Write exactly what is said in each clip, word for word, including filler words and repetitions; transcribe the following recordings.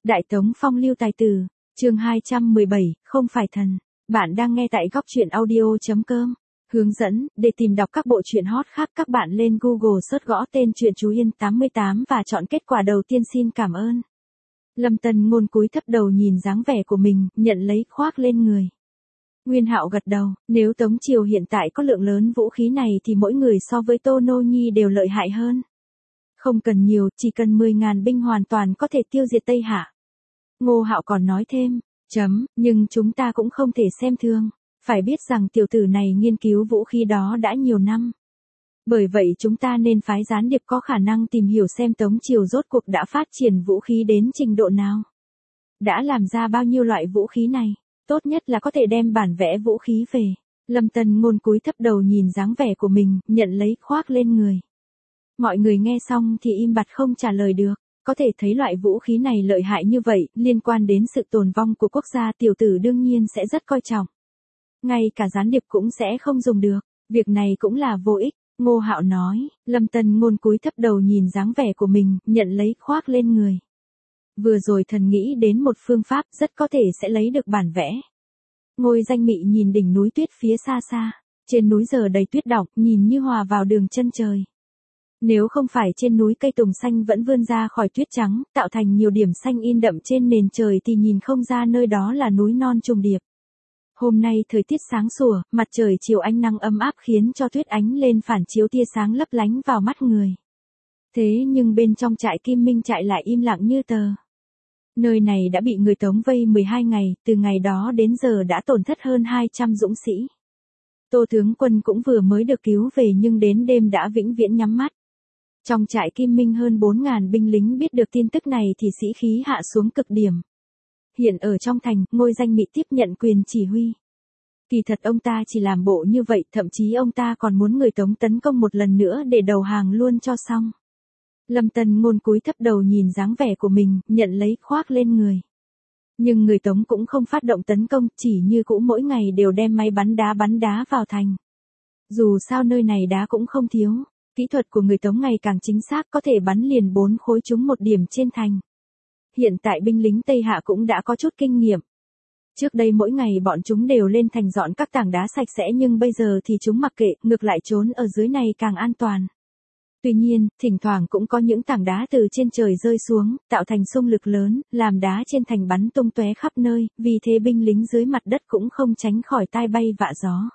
Đại Tống Phong lưu tài tử, chương hai trăm mười bảy, không phải thần. Bạn đang nghe tại góc truyện audio.com. Hướng dẫn, để tìm đọc các bộ truyện hot khác các bạn lên Google search gõ tên truyện Chú Yên tám mươi tám và chọn kết quả đầu tiên. Xin cảm ơn. Lâm Tần Ngôn cúi thấp đầu nhìn dáng vẻ của mình, nhận lấy khoác lên người. Nguyên Hạo gật đầu, nếu Tống Triều hiện tại có lượng lớn vũ khí này thì mỗi người so với Tô Nô Nhi đều lợi hại hơn. Không cần nhiều, chỉ cần mười ngàn binh hoàn toàn có thể tiêu diệt Tây Hạ. Ngô Hạo còn nói thêm, chấm, nhưng chúng ta cũng không thể xem thường, phải biết rằng tiểu tử này nghiên cứu vũ khí đó đã nhiều năm. Bởi vậy chúng ta nên phái gián điệp có khả năng tìm hiểu xem Tống Triều rốt cuộc đã phát triển vũ khí đến trình độ nào. Đã làm ra bao nhiêu loại vũ khí này, tốt nhất là có thể đem bản vẽ vũ khí về. Lâm Tần Ngôn cúi thấp đầu nhìn dáng vẻ của mình, nhận lấy khoác lên người. Mọi người nghe xong thì im bặt không trả lời được. Có thể thấy loại vũ khí này lợi hại như vậy, liên quan đến sự tồn vong của quốc gia, tiểu tử đương nhiên sẽ rất coi trọng. Ngay cả gián điệp cũng sẽ không dùng được, việc này cũng là vô ích, Ngô Hạo nói. Lâm Tần Ngôn cúi thấp đầu nhìn dáng vẻ của mình, nhận lấy khoác lên người. Vừa rồi thần nghĩ đến một phương pháp rất có thể sẽ lấy được bản vẽ. Ngôi Danh Mị nhìn đỉnh núi tuyết phía xa xa, trên núi giờ đầy tuyết đọng, nhìn như hòa vào đường chân trời. Nếu không phải trên núi cây tùng xanh vẫn vươn ra khỏi tuyết trắng, tạo thành nhiều điểm xanh in đậm trên nền trời thì nhìn không ra nơi đó là núi non trùng điệp. Hôm nay thời tiết sáng sủa, mặt trời chiều ánh nắng ấm áp khiến cho tuyết ánh lên phản chiếu tia sáng lấp lánh vào mắt người. Thế nhưng bên trong trại Kim Minh trại lại im lặng như tờ. Nơi này đã bị người Tống vây mười hai ngày, từ ngày đó đến giờ đã tổn thất hơn hai trăm dũng sĩ. Tô tướng quân cũng vừa mới được cứu về nhưng đến đêm đã vĩnh viễn nhắm mắt. Trong trại Kim Minh hơn bốn ngàn binh lính biết được tin tức này thì sĩ khí hạ xuống cực điểm. Hiện ở trong thành, Ngôi Danh Mị tiếp nhận quyền chỉ huy. Kỳ thật ông ta chỉ làm bộ như vậy, thậm chí ông ta còn muốn người Tống tấn công một lần nữa để đầu hàng luôn cho xong. Lâm Tần Ngôn cúi thấp đầu nhìn dáng vẻ của mình, nhận lấy khoác lên người. Nhưng người Tống cũng không phát động tấn công, chỉ như cũ mỗi ngày đều đem máy bắn đá bắn đá vào thành. Dù sao nơi này đá cũng không thiếu. Kỹ thuật của người Tống ngày càng chính xác, có thể bắn liền bốn khối trúng một điểm trên thành. Hiện tại binh lính Tây Hạ cũng đã có chút kinh nghiệm. Trước đây mỗi ngày bọn chúng đều lên thành dọn các tảng đá sạch sẽ nhưng bây giờ thì chúng mặc kệ, ngược lại trốn ở dưới này càng an toàn. Tuy nhiên, thỉnh thoảng cũng có những tảng đá từ trên trời rơi xuống, tạo thành xung lực lớn, làm đá trên thành bắn tung tóe khắp nơi, vì thế binh lính dưới mặt đất cũng không tránh khỏi tai bay vạ gió.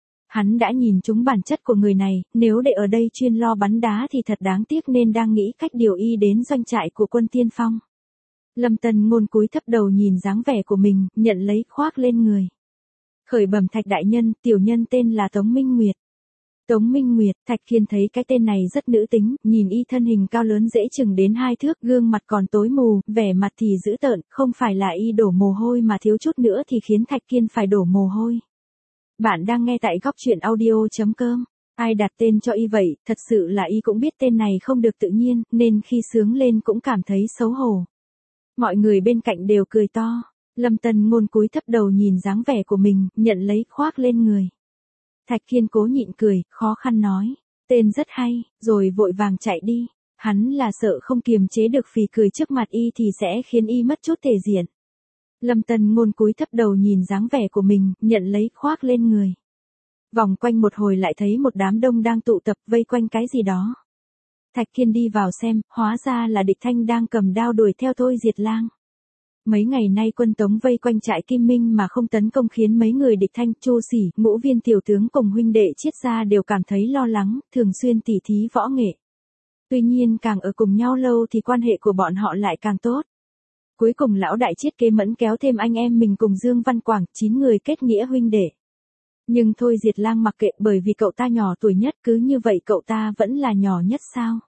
Hắn đã nhìn trúng bản chất của người này, nếu để ở đây chuyên lo bắn đá thì thật đáng tiếc nên đang nghĩ cách điều y đến doanh trại của quân tiên phong. Lâm Tần Ngôn cúi thấp đầu nhìn dáng vẻ của mình, nhận lấy khoác lên người. Khởi bẩm Thạch đại nhân, tiểu nhân tên là Tống Minh Nguyệt. Tống Minh Nguyệt, Thạch Khiên thấy cái tên này rất nữ tính, nhìn y thân hình cao lớn dễ chừng đến hai thước, gương mặt còn tối mù, vẻ mặt thì dữ tợn, không phải là y đổ mồ hôi mà thiếu chút nữa thì khiến Thạch Khiên phải đổ mồ hôi. Bạn đang nghe tại góc truyện audio.com. Ai đặt tên cho y vậy, thật sự là y cũng biết tên này không được tự nhiên, nên khi sướng lên cũng cảm thấy xấu hổ. Mọi người bên cạnh đều cười to. Lâm Tần Ngôn cúi thấp đầu nhìn dáng vẻ của mình, nhận lấy khoác lên người. Thạch Khiên cố nhịn cười, khó khăn nói, tên rất hay, rồi vội vàng chạy đi. Hắn là sợ không kiềm chế được phì cười trước mặt y thì sẽ khiến y mất chút thể diện. Lâm Tần Ngôn cúi thấp đầu nhìn dáng vẻ của mình, nhận lấy khoác lên người. Vòng quanh một hồi lại thấy một đám đông đang tụ tập vây quanh cái gì đó. Thạch Khiên đi vào xem, hóa ra là Địch Thanh đang cầm đao đuổi theo Thôi Diệt Lang. Mấy ngày nay quân Tống vây quanh trại Kim Minh mà không tấn công khiến mấy người Địch Thanh, Chu Sỉ, Ngũ Viên tiểu tướng cùng huynh đệ Triết gia đều cảm thấy lo lắng, thường xuyên tỉ thí võ nghệ. Tuy nhiên càng ở cùng nhau lâu thì quan hệ của bọn họ lại càng tốt. Cuối cùng lão đại Triết kế mẫn kéo thêm anh em mình cùng Dương Văn Quảng, chín người kết nghĩa huynh đệ. Nhưng Thôi Diệt Lang mặc kệ, bởi vì cậu ta nhỏ tuổi nhất, cứ như vậy cậu ta vẫn là nhỏ nhất sao?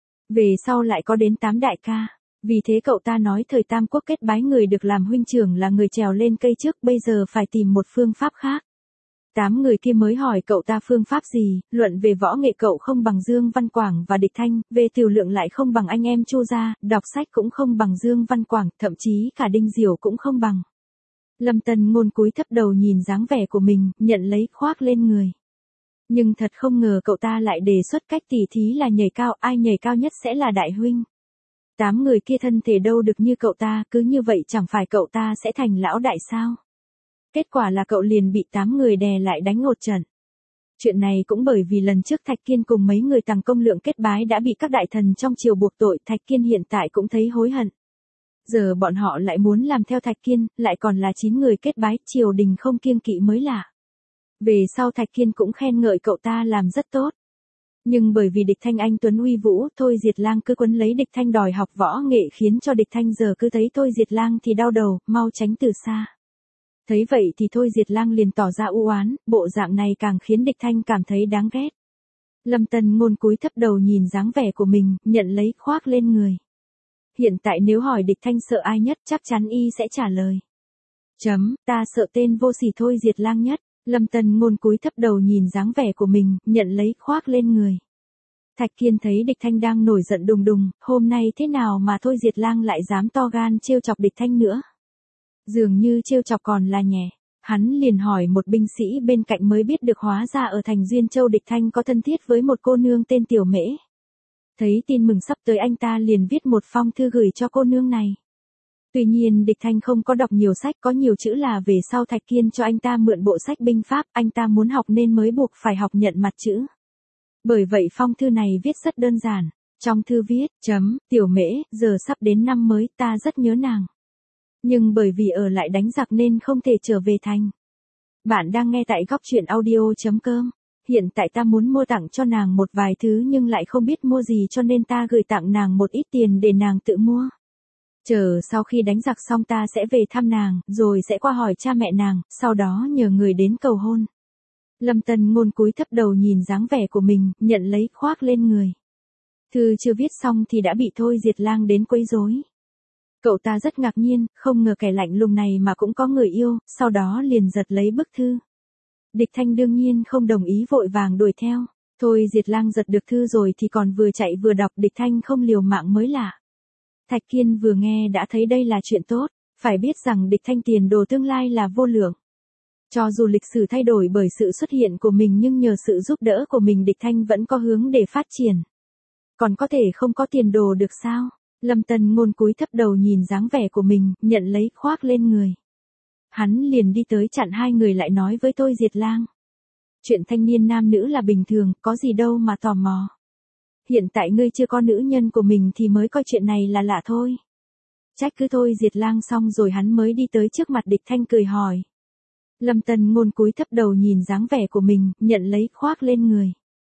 Về sau lại có đến tám đại ca. Vì thế cậu ta nói thời Tam Quốc kết bái người được làm huynh trưởng là người trèo lên cây trước, bây giờ phải tìm một phương pháp khác. Tám người kia mới hỏi cậu ta phương pháp gì, luận về võ nghệ cậu không bằng Dương Văn Quảng và Địch Thanh, về tiểu lượng lại không bằng anh em Chu gia, đọc sách cũng không bằng Dương Văn Quảng, thậm chí cả Đinh Diểu cũng không bằng. Lâm Tần Ngôn cúi thấp đầu nhìn dáng vẻ của mình, nhận lấy khoác lên người. Nhưng thật không ngờ cậu ta lại đề xuất cách tỉ thí là nhảy cao, ai nhảy cao nhất sẽ là đại huynh. Tám người kia thân thể đâu được như cậu ta, cứ như vậy chẳng phải cậu ta sẽ thành lão đại sao? Kết quả là cậu liền bị tám người đè lại đánh một trận. Chuyện này cũng bởi vì lần trước Thạch Kiên cùng mấy người Tằng Công Lượng kết bái đã bị các đại thần trong triều buộc tội, Thạch Kiên hiện tại cũng thấy hối hận. Giờ bọn họ lại muốn làm theo Thạch Kiên, lại còn là chín người kết bái, triều đình không kiêng kỵ mới lạ. Về sau Thạch Kiên cũng khen ngợi cậu ta làm rất tốt. Nhưng bởi vì Địch Thanh anh tuấn uy vũ, Thôi Diệt Lang cứ quấn lấy Địch Thanh đòi học võ nghệ khiến cho Địch Thanh giờ cứ thấy Thôi Diệt Lang thì đau đầu, mau tránh từ xa. Thấy vậy thì Thôi Diệt Lang liền tỏ ra u oán, bộ dạng này càng khiến Địch Thanh cảm thấy đáng ghét. Lâm Tân Ngôn cúi thấp đầu nhìn dáng vẻ của mình, nhận lấy khoác lên người. Hiện tại nếu hỏi Địch Thanh sợ ai nhất chắc chắn y sẽ trả lời. Chấm, ta sợ tên vô sỉ Thôi Diệt Lang nhất. Lâm Tân Ngôn cúi thấp đầu nhìn dáng vẻ của mình, nhận lấy khoác lên người. Thạch Kiên thấy Địch Thanh đang nổi giận đùng đùng, hôm nay thế nào mà Thôi Diệt Lang lại dám to gan trêu chọc Địch Thanh nữa. Dường như trêu chọc còn là nhẹ. Hắn liền hỏi một binh sĩ bên cạnh mới biết được hóa ra ở thành Duyên Châu Địch Thanh có thân thiết với một cô nương tên Tiểu Mễ. Thấy tin mừng sắp tới anh ta liền viết một phong thư gửi cho cô nương này. Tuy nhiên Địch Thanh không có đọc nhiều sách, có nhiều chữ là về sau Thạch Kiên cho anh ta mượn bộ sách binh pháp, anh ta muốn học nên mới buộc phải học nhận mặt chữ. Bởi vậy phong thư này viết rất đơn giản. Trong thư viết, chấm, Tiểu Mễ, giờ sắp đến năm mới, ta rất nhớ nàng. Nhưng bởi vì ở lại đánh giặc nên không thể trở về thành. Bạn đang nghe tại góc truyện audio.com. Hiện tại ta muốn mua tặng cho nàng một vài thứ nhưng lại không biết mua gì cho nên ta gửi tặng nàng một ít tiền để nàng tự mua. Chờ sau khi đánh giặc xong ta sẽ về thăm nàng, rồi sẽ qua hỏi cha mẹ nàng, sau đó nhờ người đến cầu hôn. Lâm Tân Ngôn cúi thấp đầu nhìn dáng vẻ của mình, nhận lấy khoác lên người. Thư chưa viết xong thì đã bị Thôi Diệt Lang đến quấy rối. Cậu ta rất ngạc nhiên, không ngờ kẻ lạnh lùng này mà cũng có người yêu, sau đó liền giật lấy bức thư. Địch Thanh đương nhiên không đồng ý, vội vàng đuổi theo. Thôi Diệt Lang giật được thư rồi thì còn vừa chạy vừa đọc, Địch Thanh không liều mạng mới lạ. Thạch Kiên vừa nghe đã thấy đây là chuyện tốt, phải biết rằng Địch Thanh tiền đồ tương lai là vô lượng. Cho dù lịch sử thay đổi bởi sự xuất hiện của mình nhưng nhờ sự giúp đỡ của mình Địch Thanh vẫn có hướng để phát triển. Còn có thể không có tiền đồ được sao? Lâm Tân Ngôn cúi thấp đầu nhìn dáng vẻ của mình, nhận lấy khoác lên người. Hắn liền đi tới chặn hai người lại nói với Thôi Diệt Lang. Chuyện thanh niên nam nữ là bình thường, có gì đâu mà tò mò. Hiện tại ngươi chưa có nữ nhân của mình thì mới coi chuyện này là lạ thôi. Trách cứ Thôi Diệt Lang xong rồi hắn mới đi tới trước mặt Địch Thanh cười hỏi. Lâm Tân Ngôn cúi thấp đầu nhìn dáng vẻ của mình, nhận lấy khoác lên người.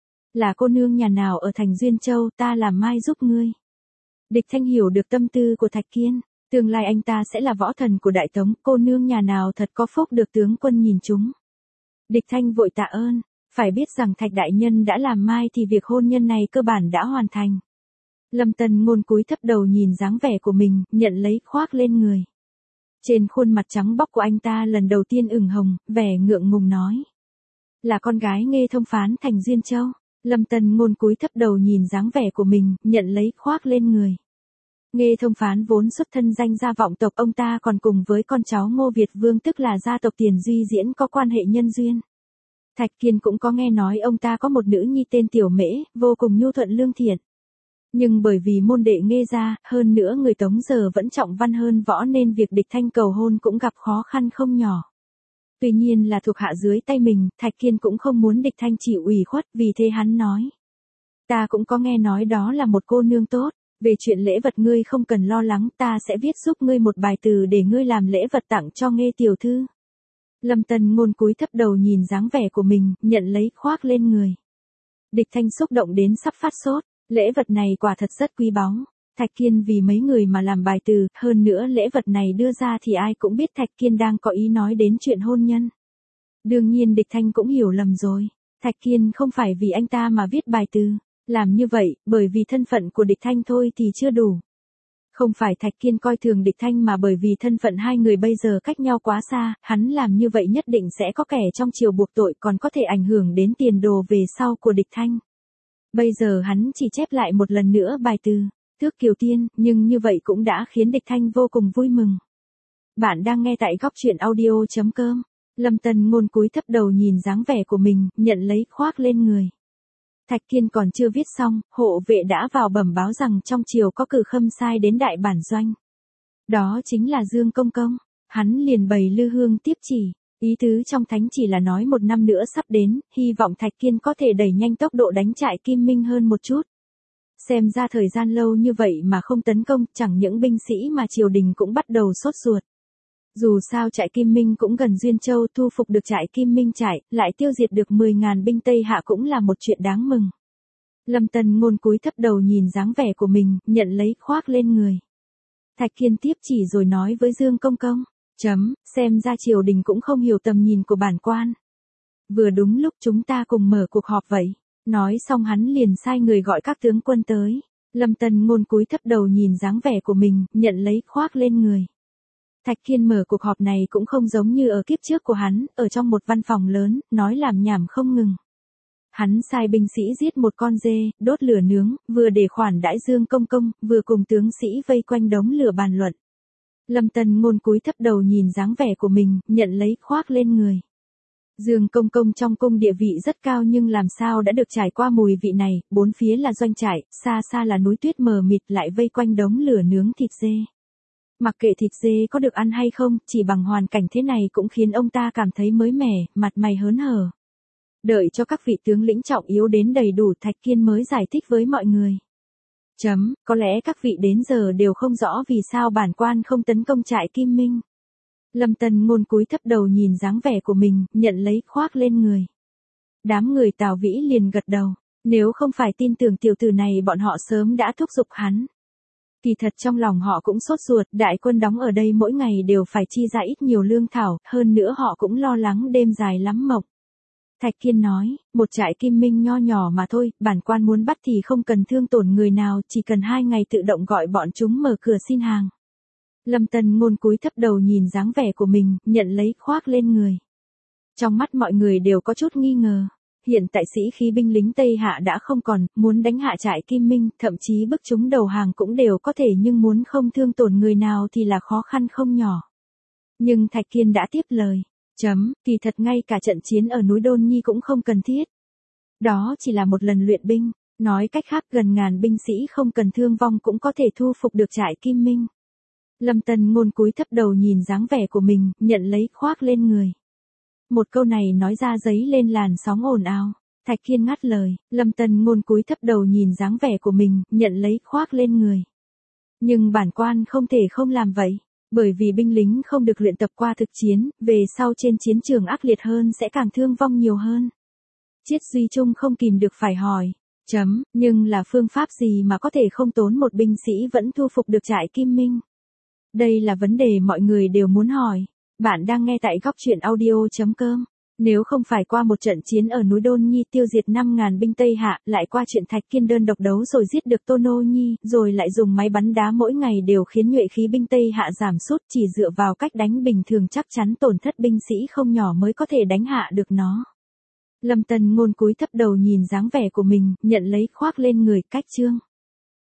Là cô nương nhà nào ở thành Duyên Châu, ta làm mai giúp ngươi. Địch Thanh hiểu được tâm tư của Thạch Kiên, tương lai anh ta sẽ là võ thần của Đại Tống, cô nương nhà nào thật có phúc được tướng quân nhìn chúng. Địch Thanh vội tạ ơn, phải biết rằng Thạch đại nhân đã làm mai thì việc hôn nhân này cơ bản đã hoàn thành. Lâm Tân Ngôn cúi thấp đầu nhìn dáng vẻ của mình, nhận lấy khoác lên người. Trên khuôn mặt trắng bóc của anh ta lần đầu tiên ửng hồng, vẻ ngượng ngùng nói. Là con gái Nghê Thông phán thành Duyên Châu. Lâm Tân Ngôn cúi thấp đầu nhìn dáng vẻ của mình, nhận lấy khoác lên người. Nghê Thông phán vốn xuất thân danh gia vọng tộc, ông ta còn cùng với con cháu Ngô Việt Vương tức là gia tộc Tiền Duy Diễn có quan hệ nhân duyên. Thạch Kiên cũng có nghe nói ông ta có một nữ nhi tên Tiểu Mễ, vô cùng nhu thuận lương thiện. Nhưng bởi vì môn đệ Nghê gia, hơn nữa người Tống giờ vẫn trọng văn hơn võ nên việc Địch Thanh cầu hôn cũng gặp khó khăn không nhỏ. Tuy nhiên là thuộc hạ dưới tay mình, Thạch Kiên cũng không muốn Địch Thanh chịu ủy khuất, vì thế hắn nói. Ta cũng có nghe nói đó là một cô nương tốt, về chuyện lễ vật ngươi không cần lo lắng, ta sẽ viết giúp ngươi một bài từ để ngươi làm lễ vật tặng cho Nghê tiểu thư. Lâm Tân Ngôn cúi thấp đầu nhìn dáng vẻ của mình, nhận lấy khoác lên người. Địch Thanh xúc động đến sắp phát sốt, lễ vật này quả thật rất quý báu. Thạch Kiên vì mấy người mà làm bài từ, hơn nữa lễ vật này đưa ra thì ai cũng biết Thạch Kiên đang có ý nói đến chuyện hôn nhân. Đương nhiên Địch Thanh cũng hiểu lầm rồi, Thạch Kiên không phải vì anh ta mà viết bài từ, làm như vậy, bởi vì thân phận của Địch Thanh thôi thì chưa đủ. Không phải Thạch Kiên coi thường Địch Thanh mà bởi vì thân phận hai người bây giờ cách nhau quá xa, hắn làm như vậy nhất định sẽ có kẻ trong triều buộc tội còn có thể ảnh hưởng đến tiền đồ về sau của Địch Thanh. Bây giờ hắn chỉ chép lại một lần nữa bài từ. Thước Kiều Tiên, nhưng như vậy cũng đã khiến Địch Thanh vô cùng vui mừng. Bạn đang nghe tại góc truyện audio.com. Lâm Tân Ngôn cúi thấp đầu nhìn dáng vẻ của mình, nhận lấy khoác lên người. Thạch Kiên còn chưa viết xong, hộ vệ đã vào bẩm báo rằng trong triều có cử khâm sai đến đại bản doanh. Đó chính là Dương Công Công. Hắn liền bày lư hương tiếp chỉ, ý tứ trong thánh chỉ là nói một năm nữa sắp đến, hy vọng Thạch Kiên có thể đẩy nhanh tốc độ đánh trại Kim Minh hơn một chút. Xem ra thời gian lâu như vậy mà không tấn công, chẳng những binh sĩ mà triều đình cũng bắt đầu sốt ruột. Dù sao trại Kim Minh cũng gần Duyên Châu, thu phục được trại Kim Minh trại, lại tiêu diệt được mười ngàn binh Tây Hạ cũng là một chuyện đáng mừng. Lâm Tân Ngôn cúi thấp đầu nhìn dáng vẻ của mình, nhận lấy khoác lên người. Thạch Kiên tiếp chỉ rồi nói với Dương Công Công, chấm, xem ra triều đình cũng không hiểu tầm nhìn của bản quan. Vừa đúng lúc chúng ta cùng mở cuộc họp vậy. Nói xong hắn liền sai người gọi các tướng quân tới. Lâm Tân Ngôn cúi thấp đầu nhìn dáng vẻ của mình, nhận lấy khoác lên người. Thạch Kiên mở cuộc họp này cũng không giống như ở kiếp trước của hắn, ở trong một văn phòng lớn, nói làm nhảm không ngừng. Hắn sai binh sĩ giết một con dê, đốt lửa nướng, vừa để khoản đãi Dương Công Công, vừa cùng tướng sĩ vây quanh đống lửa bàn luận. Lâm Tân Ngôn cúi thấp đầu nhìn dáng vẻ của mình, nhận lấy khoác lên người. Dương Công Công trong cung địa vị rất cao nhưng làm sao đã được trải qua mùi vị này, bốn phía là doanh trại, xa xa là núi tuyết mờ mịt lại vây quanh đống lửa nướng thịt dê. Mặc kệ thịt dê có được ăn hay không, chỉ bằng hoàn cảnh thế này cũng khiến ông ta cảm thấy mới mẻ, mặt mày hớn hở. Đợi cho các vị tướng lĩnh trọng yếu đến đầy đủ, Thạch Kiên mới giải thích với mọi người. Chấm, có lẽ các vị đến giờ đều không rõ vì sao bản quan không tấn công trại Kim Minh. Lâm Tân Ngôn cúi thấp đầu nhìn dáng vẻ của mình, nhận lấy khoác lên người. Đám người Tào Vĩ liền gật đầu, nếu không phải tin tưởng tiểu tử này bọn họ sớm đã thúc giục hắn. Kỳ thật trong lòng họ cũng sốt ruột, đại quân đóng ở đây mỗi ngày đều phải chi ra ít nhiều lương thảo, hơn nữa họ cũng lo lắng đêm dài lắm mộng. Thạch Kiên nói, một trại Kim Minh nho nhỏ mà thôi, bản quan muốn bắt thì không cần thương tổn người nào, chỉ cần hai ngày tự động gọi bọn chúng mở cửa xin hàng. Lâm Tân Ngôn cúi thấp đầu nhìn dáng vẻ của mình, nhận lấy khoác lên người. Trong mắt mọi người đều có chút nghi ngờ. Hiện tại sĩ khí binh lính Tây Hạ đã không còn, muốn đánh hạ trại Kim Minh, thậm chí bức chúng đầu hàng cũng đều có thể nhưng muốn không thương tổn người nào thì là khó khăn không nhỏ. Nhưng Thạch Kiên đã tiếp lời. Chấm, kỳ thật ngay cả trận chiến ở núi Đôn Nhi cũng không cần thiết. Đó chỉ là một lần luyện binh, nói cách khác gần ngàn binh sĩ không cần thương vong cũng có thể thu phục được trại Kim Minh. Lâm Tân Ngôn cúi thấp đầu nhìn dáng vẻ của mình, nhận lấy khoác lên người. Một câu này nói ra giấy lên làn sóng ồn ào. Thạch Kiên ngắt lời, Lâm Tân Ngôn cúi thấp đầu nhìn dáng vẻ của mình, nhận lấy khoác lên người. Nhưng bản quan không thể không làm vậy. Bởi vì binh lính không được luyện tập qua thực chiến, về sau trên chiến trường ác liệt hơn sẽ càng thương vong nhiều hơn. Triết Duy Trung không kìm được phải hỏi. Chấm, nhưng là phương pháp gì mà có thể không tốn một binh sĩ vẫn thu phục được trại Kim Minh? Đây là vấn đề mọi người đều muốn hỏi. Bạn đang nghe tại góc truyện audio chấm com. Nếu không phải qua một trận chiến ở núi Đôn Nhi tiêu diệt năm ngàn binh Tây Hạ, lại qua chuyện Thạch Kiên đơn độc đấu rồi giết được Tô Nô Nhi, rồi lại dùng máy bắn đá mỗi ngày đều khiến nhuệ khí binh Tây Hạ giảm sút, chỉ dựa vào cách đánh bình thường chắc chắn tổn thất binh sĩ không nhỏ mới có thể đánh hạ được nó. Lâm Tân Ngôn cúi thấp đầu nhìn dáng vẻ của mình, nhận lấy khoác lên người, cách chương.